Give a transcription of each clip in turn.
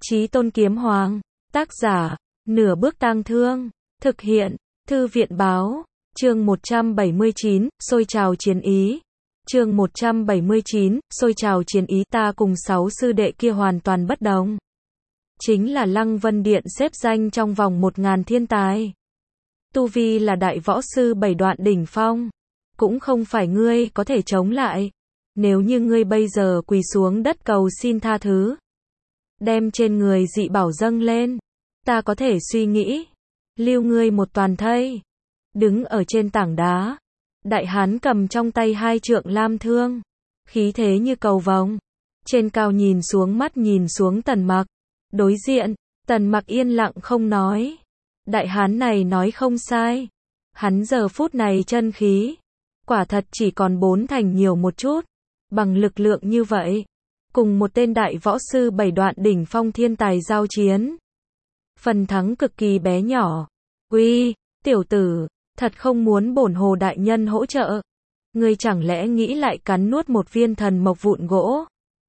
Chí Tôn Kiếm Hoàng. Tác giả, Nửa Bước Tang Thương. Thực hiện, Thư viện Báo. Chương 179, sôi trào chiến ý. Chương 179, sôi trào chiến ý. Ta cùng 6 sư đệ kia hoàn toàn bất đồng. Chính là Lăng Vân Điện xếp danh trong vòng 1000 thiên tài. Tu vi là đại võ sư 7 đoạn đỉnh phong. Cũng không phải ngươi có thể chống lại. Nếu như ngươi bây giờ quỳ xuống đất cầu xin tha thứ, đem trên người dị bảo dâng lên, ta có thể suy nghĩ lưu ngươi một toàn thây. Đứng ở trên tảng đá, đại hán cầm trong tay 2 trượng lam thương, khí thế như cầu vồng, trên cao nhìn xuống, mắt nhìn xuống Tần Mặc. Đối diện, Tần Mặc yên lặng không nói. Đại hán này nói không sai, hắn giờ phút này chân khí quả thật chỉ còn 4 thành nhiều một chút. Bằng lực lượng như vậy, cùng một tên đại võ sư 7 đoạn đỉnh phong thiên tài giao chiến, phần thắng cực kỳ bé nhỏ. Uy, tiểu tử, thật không muốn bổn Hồ đại nhân hỗ trợ? Ngươi chẳng lẽ nghĩ lại cắn nuốt một viên thần mộc vụn gỗ?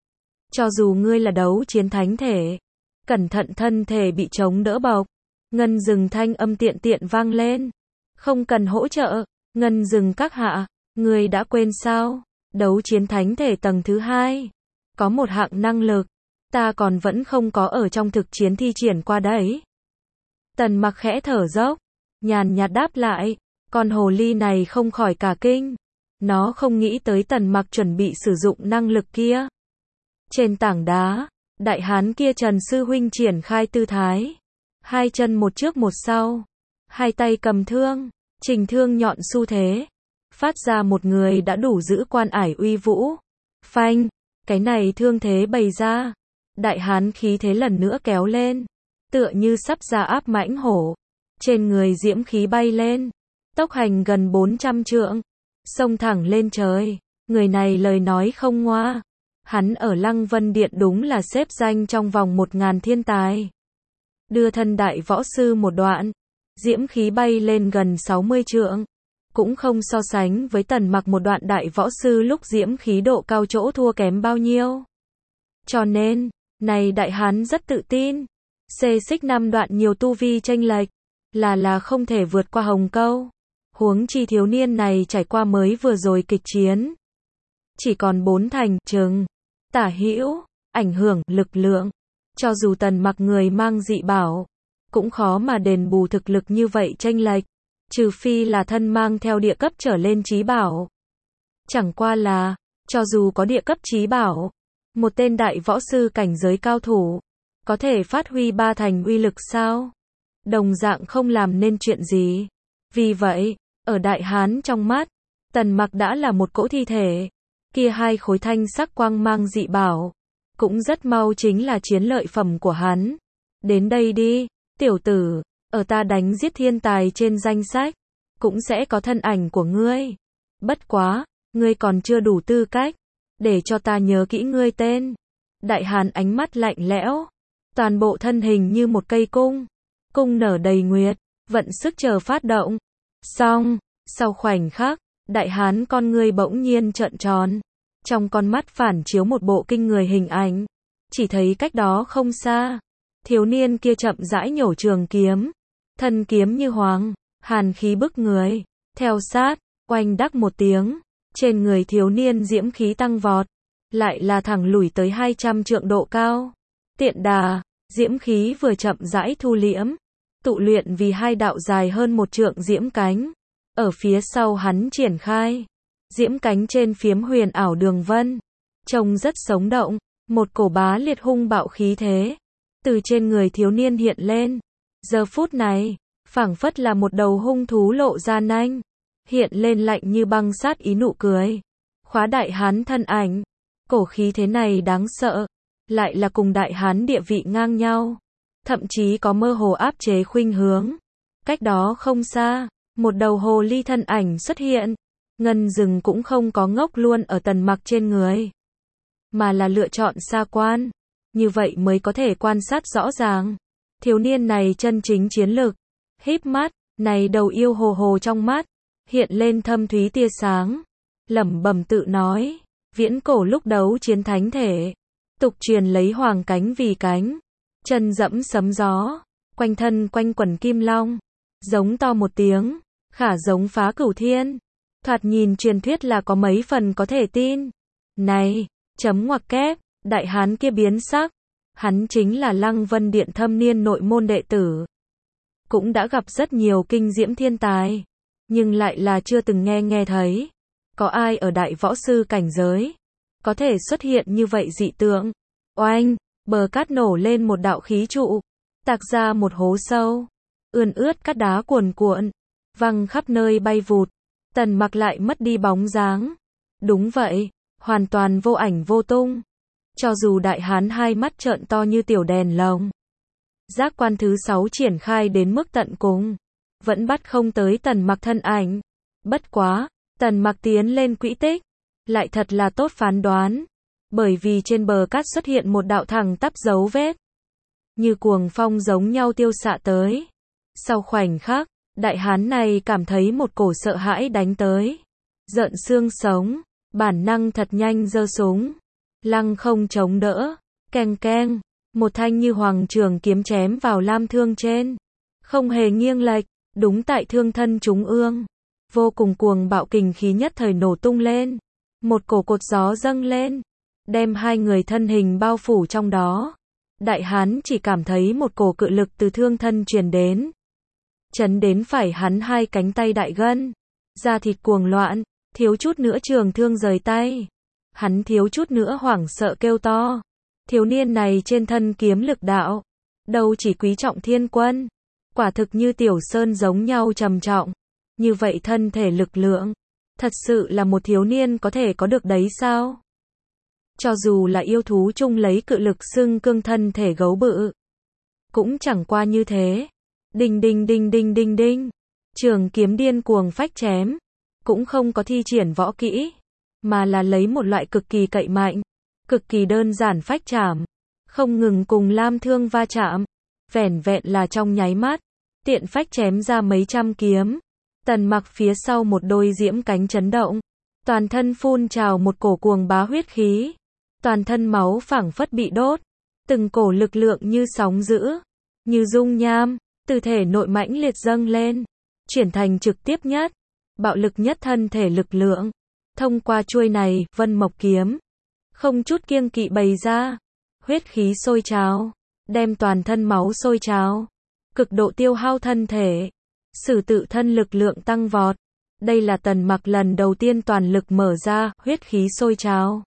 Cho dù ngươi là đấu chiến thánh thể, cẩn thận thân thể bị chống đỡ bọc. Ngân Dừng thanh âm tiện tiện vang lên. Không cần hỗ trợ, Ngân Dừng các hạ, ngươi đã quên sao? Đấu chiến thánh thể tầng thứ 2. Có một hạng năng lực, ta còn vẫn không có ở trong thực chiến thi triển qua đấy. Tần Mặc khẽ thở dốc, nhàn nhạt đáp lại. Con hồ ly này không khỏi cả kinh. Nó không nghĩ tới Tần Mặc chuẩn bị sử dụng năng lực kia. Trên tảng đá, đại hán kia Trần sư huynh triển khai tư thái. 2 chân một trước một sau, 2 tay cầm thương, trình thương nhọn xu thế, phát ra một người đã đủ giữ quan ải uy vũ. Phanh, cái này thương thế bày ra, đại hán khí thế lần nữa kéo lên, tựa như sắp ra áp mãnh hổ. Trên người diễm khí bay lên, tốc hành gần 400 trượng, xông thẳng lên trời. Người này lời nói không ngoa, hắn ở Lăng Vân Điện đúng là xếp danh trong vòng 1000 thiên tài. Đưa thân đại võ sư một đoạn, diễm khí bay lên gần 60 trượng, cũng không so sánh với Tần Mặc một đoạn đại võ sư lúc diễm khí độ cao chỗ thua kém bao nhiêu. Cho nên, này đại hán rất tự tin, xê xích 5 đoạn nhiều tu vi chênh lệch, là không thể vượt qua hồng câu. Huống chi thiếu niên này trải qua mới vừa rồi kịch chiến, chỉ còn 4 thành chừng, tả hữu, ảnh hưởng lực lượng. Cho dù Tần Mặc người mang dị bảo, cũng khó mà đền bù thực lực như vậy chênh lệch, trừ phi là thân mang theo địa cấp trở lên chí bảo. Chẳng qua là, cho dù có địa cấp chí bảo, một tên đại võ sư cảnh giới cao thủ, có thể phát huy 3 thành uy lực sao? Đồng dạng không làm nên chuyện gì. Vì vậy, ở đại hán trong mắt, Tần Mặc đã là một cỗ thi thể. Kia 2 khối thanh sắc quang mang dị bảo, cũng rất mau chính là chiến lợi phẩm của hắn. Đến đây đi, tiểu tử, ở ta đánh giết thiên tài trên danh sách, cũng sẽ có thân ảnh của ngươi. Bất quá, ngươi còn chưa đủ tư cách, để cho ta nhớ kỹ ngươi tên. Đại hán ánh mắt lạnh lẽo, toàn bộ thân hình như một cây cung, cung nở đầy nguyệt, vận sức chờ phát động. Xong, sau khoảnh khắc, đại hán con ngươi bỗng nhiên trợn tròn. Trong con mắt phản chiếu một bộ kinh người hình ảnh. Chỉ thấy cách đó không xa, thiếu niên kia chậm rãi nhổ trường kiếm, thân kiếm như hoàng, hàn khí bức người. Theo sát, oanh đắc một tiếng, trên người thiếu niên diễm khí tăng vọt, lại là thẳng lùi tới 200 trượng độ cao. Tiện đà, diễm khí vừa chậm rãi thu liễm, tụ luyện vì 2 đạo dài hơn 1 trượng diễm cánh. Ở phía sau hắn triển khai, diễm cánh trên phiếm huyền ảo đường vân, trông rất sống động. Một cổ bá liệt hung bạo khí thế từ trên người thiếu niên hiện lên. Giờ phút này, phảng phất là một đầu hung thú lộ ra nanh, hiện lên lạnh như băng sát ý nụ cười, khóa đại hán thân ảnh. Cổ khí thế này đáng sợ, lại là cùng đại hán địa vị ngang nhau, thậm chí có mơ hồ áp chế khuynh hướng. Cách đó không xa, một đầu hồ ly thân ảnh xuất hiện. Ngân Dừng cũng không có ngốc luôn ở Tần Mặc trên người, mà là lựa chọn xa quan, như vậy mới có thể quan sát rõ ràng thiếu niên này chân chính chiến lực. Híp mắt, này đầu yêu hồ hồ trong mắt hiện lên thâm thúy tia sáng, lẩm bẩm tự nói, viễn cổ lúc đấu chiến thánh thể, tục truyền lấy hoàng cánh vì cánh, chân dẫm sấm gió, quanh thân quanh quẩn kim long, giống to một tiếng, khả giống phá cửu thiên. Thoạt nhìn truyền thuyết là có mấy phần có thể tin. Này, chấm ngoặc kép, đại hán kia biến sắc. Hắn chính là Lăng Vân Điện thâm niên nội môn đệ tử. Cũng đã gặp rất nhiều kinh diễm thiên tài. Nhưng lại là chưa từng nghe thấy. Có ai ở đại võ sư cảnh giới có thể xuất hiện như vậy dị tượng. Oanh, bờ cát nổ lên một đạo khí trụ. Tạc ra một hố sâu. Ươn ướt cát đá cuồn cuộn. Văng khắp nơi bay vụt. Tần Mặc lại mất đi bóng dáng. Đúng vậy, hoàn toàn vô ảnh vô tung. Cho dù đại hán hai mắt trợn to như tiểu đèn lồng. Giác quan thứ 6 triển khai đến mức tận cùng. Vẫn bắt không tới Tần Mặc thân ảnh. Bất quá, Tần Mặc tiến lên quỹ tích. Lại thật là tốt phán đoán. Bởi vì trên bờ cát xuất hiện một đạo thẳng tắp dấu vết. Như cuồng phong giống nhau tiêu xạ tới. Sau khoảnh khắc, đại hán này cảm thấy một cổ sợ hãi đánh tới. Rợn xương sống, bản năng thật nhanh giơ súng. Lăng không chống đỡ, keng keng, một thanh như hoàng trường kiếm chém vào lam thương trên. Không hề nghiêng lệch, đúng tại thương thân trung ương. Vô cùng cuồng bạo kình khí nhất thời nổ tung lên. Một cổ cột gió dâng lên, đem hai người thân hình bao phủ trong đó. Đại hán chỉ cảm thấy một cổ cự lực từ thương thân truyền đến. Chấn đến phải hắn hai cánh tay đại gân. Da thịt cuồng loạn, thiếu chút nữa trường thương rời tay. Hắn thiếu chút nữa hoảng sợ kêu to. Thiếu niên này trên thân kiếm lực đạo. Đâu chỉ quý trọng thiên quân. Quả thực như tiểu sơn giống nhau trầm trọng. Như vậy thân thể lực lượng. Thật sự là một thiếu niên có thể có được đấy sao? Cho dù là yêu thú chung lấy cự lực xưng cương thân thể gấu bự. Cũng chẳng qua như thế. Đinh đinh đinh đinh đinh đinh. Trường kiếm điên cuồng phách chém. Cũng không có thi triển võ kỹ. Mà là lấy một loại cực kỳ cậy mạnh. Cực kỳ đơn giản phách chạm. Không ngừng cùng lam thương va chạm. Vẻn vẹn là trong nháy mắt. Tiện phách chém ra mấy trăm kiếm. Tần Mặc phía sau một đôi diễm cánh chấn động. Toàn thân phun trào một cổ cuồng bá huyết khí. Toàn thân máu phảng phất bị đốt. Từng cổ lực lượng như sóng dữ. Như dung nham. Từ thể nội mãnh liệt dâng lên. Chuyển thành trực tiếp nhất. Bạo lực nhất thân thể lực lượng. Thông qua chuôi này, Vân Mộc kiếm. Không chút kiêng kỵ bày ra. Huyết khí sôi trào. Đem toàn thân máu sôi trào. Cực độ tiêu hao thân thể. Sử tự thân lực lượng tăng vọt. Đây là Tần Mặc lần đầu tiên toàn lực mở ra, huyết khí sôi trào.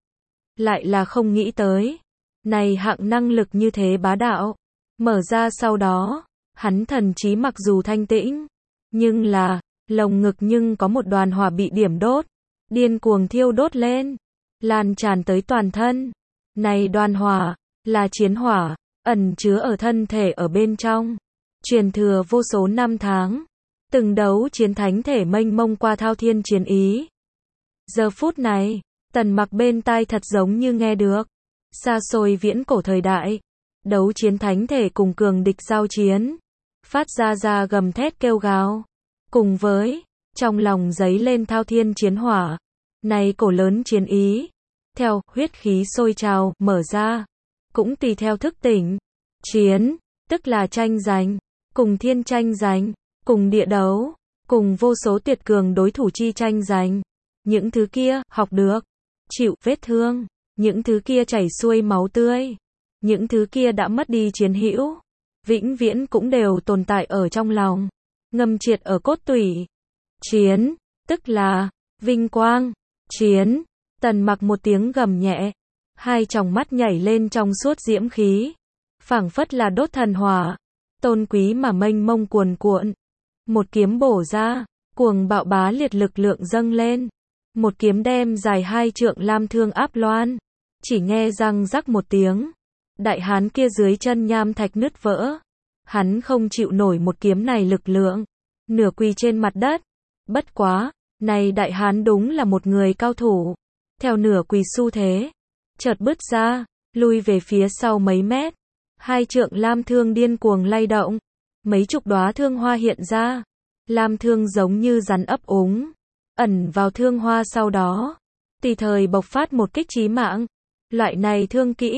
Lại là không nghĩ tới. Này hạng năng lực như thế bá đạo. Mở ra sau đó, hắn thần trí mặc dù thanh tĩnh. Nhưng là, lồng ngực nhưng có một đoàn hỏa bị điểm đốt. Điên cuồng thiêu đốt lên. Lan tràn tới toàn thân. Này đoàn hỏa, là chiến hỏa, ẩn chứa ở thân thể ở bên trong. Truyền thừa vô số năm tháng. Từng đấu chiến thánh thể mênh mông qua thao thiên chiến ý. Giờ phút này, Tần Mặc bên tai thật giống như nghe được. Xa xôi viễn cổ thời đại. Đấu chiến thánh thể cùng cường địch giao chiến. Phát ra gầm thét kêu gào. Cùng với, trong lòng giấy lên thao thiên chiến hỏa. Này cổ lớn chiến ý. Theo, huyết khí sôi trào, mở ra. Cũng tùy theo thức tỉnh. Chiến, tức là tranh giành. Cùng thiên tranh giành. Cùng địa đấu. Cùng vô số tuyệt cường đối thủ chi tranh giành. Những thứ kia, học được. Chịu, vết thương. Những thứ kia chảy xuôi máu tươi. Những thứ kia đã mất đi chiến hữu. Vĩnh viễn cũng đều tồn tại ở trong lòng. Ngầm triệt ở cốt tủy. Chiến, tức là vinh quang. Chiến. Tần Mặc một tiếng gầm nhẹ. Hai tròng mắt nhảy lên trong suốt diễm khí. Phảng phất là đốt thần hỏa. Tôn quý mà mênh mông cuồn cuộn. Một kiếm bổ ra. Cuồng bạo bá liệt lực lượng dâng lên. Một kiếm đem dài 2 trượng lam thương áp loan. Chỉ nghe răng rắc một tiếng. Đại hán kia dưới chân nham thạch nứt vỡ. Hắn không chịu nổi một kiếm này lực lượng. Nửa quỳ trên mặt đất. Bất quá, này đại hán đúng là một người cao thủ. Theo nửa quỳ xu thế. Chợt bứt ra, lui về phía sau mấy mét. 2 trượng lam thương điên cuồng lay động. Mấy chục đóa thương hoa hiện ra. Lam thương giống như rắn ấp úng. Ẩn vào thương hoa sau đó. Tùy thời bộc phát một kích chí mạng. Loại này thương kỹ.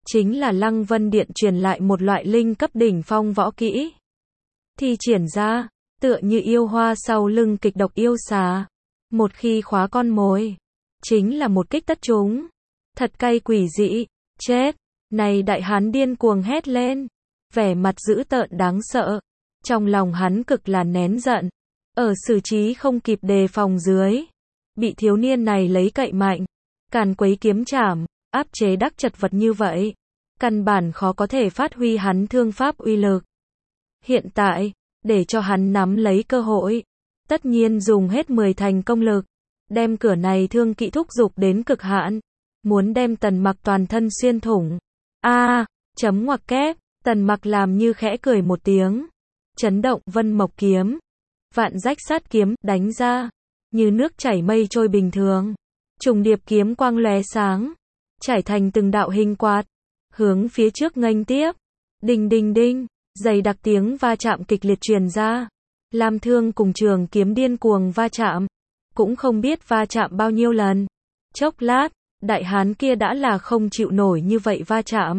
chính là Lăng Vân Điện truyền lại một loại linh cấp đỉnh phong võ kỹ. Thi triển ra, tựa như yêu hoa sau lưng kịch độc yêu xà. Một khi khóa con mồi, chính là một kích tất trúng. Thật cay quỷ dị, chết. Này đại hán điên cuồng hét lên, vẻ mặt dữ tợn đáng sợ. Trong lòng hắn cực là nén giận, ở xử trí không kịp đề phòng dưới, bị thiếu niên này lấy cậy mạnh, càn quấy kiếm chảm, áp chế đắc chật vật như vậy, căn bản khó có thể phát huy hắn thương pháp uy lực. Hiện tại, để cho hắn nắm lấy cơ hội, tất nhiên dùng hết 10 thành công lực, đem cửa này thương kỹ thúc dục đến cực hạn, muốn đem Tần Mặc toàn thân xuyên thủng. Chấm ngoặc kép, Tần Mặc làm như khẽ cười một tiếng, chấn động Vân Mộc kiếm, vạn rách sát kiếm đánh ra, như nước chảy mây trôi bình thường, trùng điệp kiếm quang lóe sáng, trải thành từng đạo hình quạt, hướng phía trước nghênh tiếp. Đinh đinh đinh, dày đặc tiếng va chạm kịch liệt truyền ra. Lam thương cùng trường kiếm điên cuồng va chạm, cũng không biết va chạm bao nhiêu lần. Chốc lát, đại hán kia đã là không chịu nổi như vậy va chạm.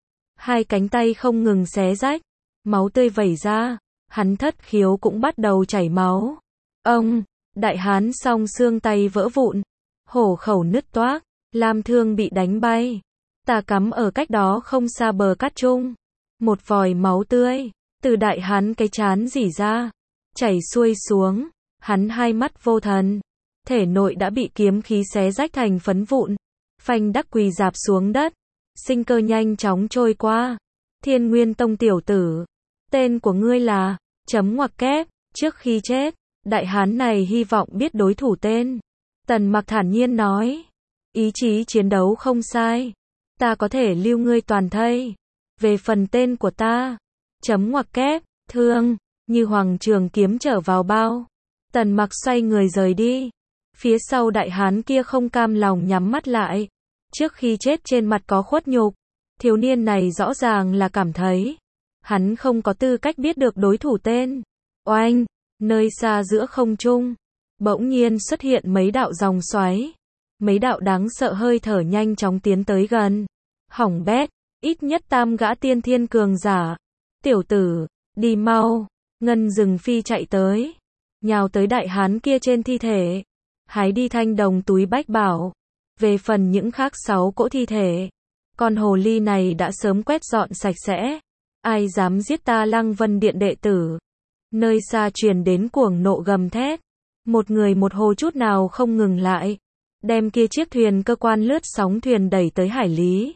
Hai cánh tay không ngừng xé rách, máu tươi vẩy ra, hắn thất khiếu cũng bắt đầu chảy máu. Ông, đại hán song xương tay vỡ vụn, hổ khẩu nứt toác, lam thương bị đánh bay. Tà cắm ở cách đó không xa bờ cát trung. Một vòi máu tươi, từ đại hán cái trán rỉ ra, chảy xuôi xuống, hắn hai mắt vô thần. Thể nội đã bị kiếm khí xé rách thành phấn vụn, phanh đắc quỳ rạp xuống đất, sinh cơ nhanh chóng trôi qua. Thiên Nguyên Tông tiểu tử, tên của ngươi là, chấm ngoặc kép, trước khi chết, đại hán này hy vọng biết đối thủ tên. Tần Mặc thản nhiên nói, ý chí chiến đấu không sai, ta có thể lưu ngươi toàn thây. Về phần tên của ta, chấm ngoặc kép, thương, như hoàng trường kiếm trở vào bao. Tần Mặc xoay người rời đi. Phía sau đại hán kia không cam lòng nhắm mắt lại. Trước khi chết trên mặt có khuất nhục. Thiếu niên này rõ ràng là cảm thấy hắn không có tư cách biết được đối thủ tên. Oanh, nơi xa giữa không trung, bỗng nhiên xuất hiện mấy đạo dòng xoáy. Mấy đạo đáng sợ hơi thở nhanh chóng tiến tới gần. Hỏng bét, ít nhất 3 gã tiên thiên cường giả. Tiểu tử, đi mau. Ngân Dừng Phi chạy tới, nhào tới đại hán kia trên thi thể, hái đi thanh đồng túi bách bảo. Về phần những khác 6 cỗ thi thể, con hồ ly này đã sớm quét dọn sạch sẽ. Ai dám giết ta Lăng Vân Điện đệ tử? Nơi xa truyền đến cuồng nộ gầm thét. Một người một hồ chút nào không ngừng lại, đem kia chiếc thuyền cơ quan lướt sóng thuyền đẩy tới hải lý.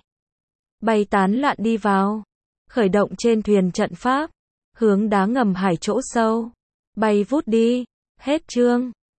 Bay tán loạn đi vào, khởi động trên thuyền trận pháp, hướng đá ngầm hải chỗ sâu, bay vút đi. Hết chương.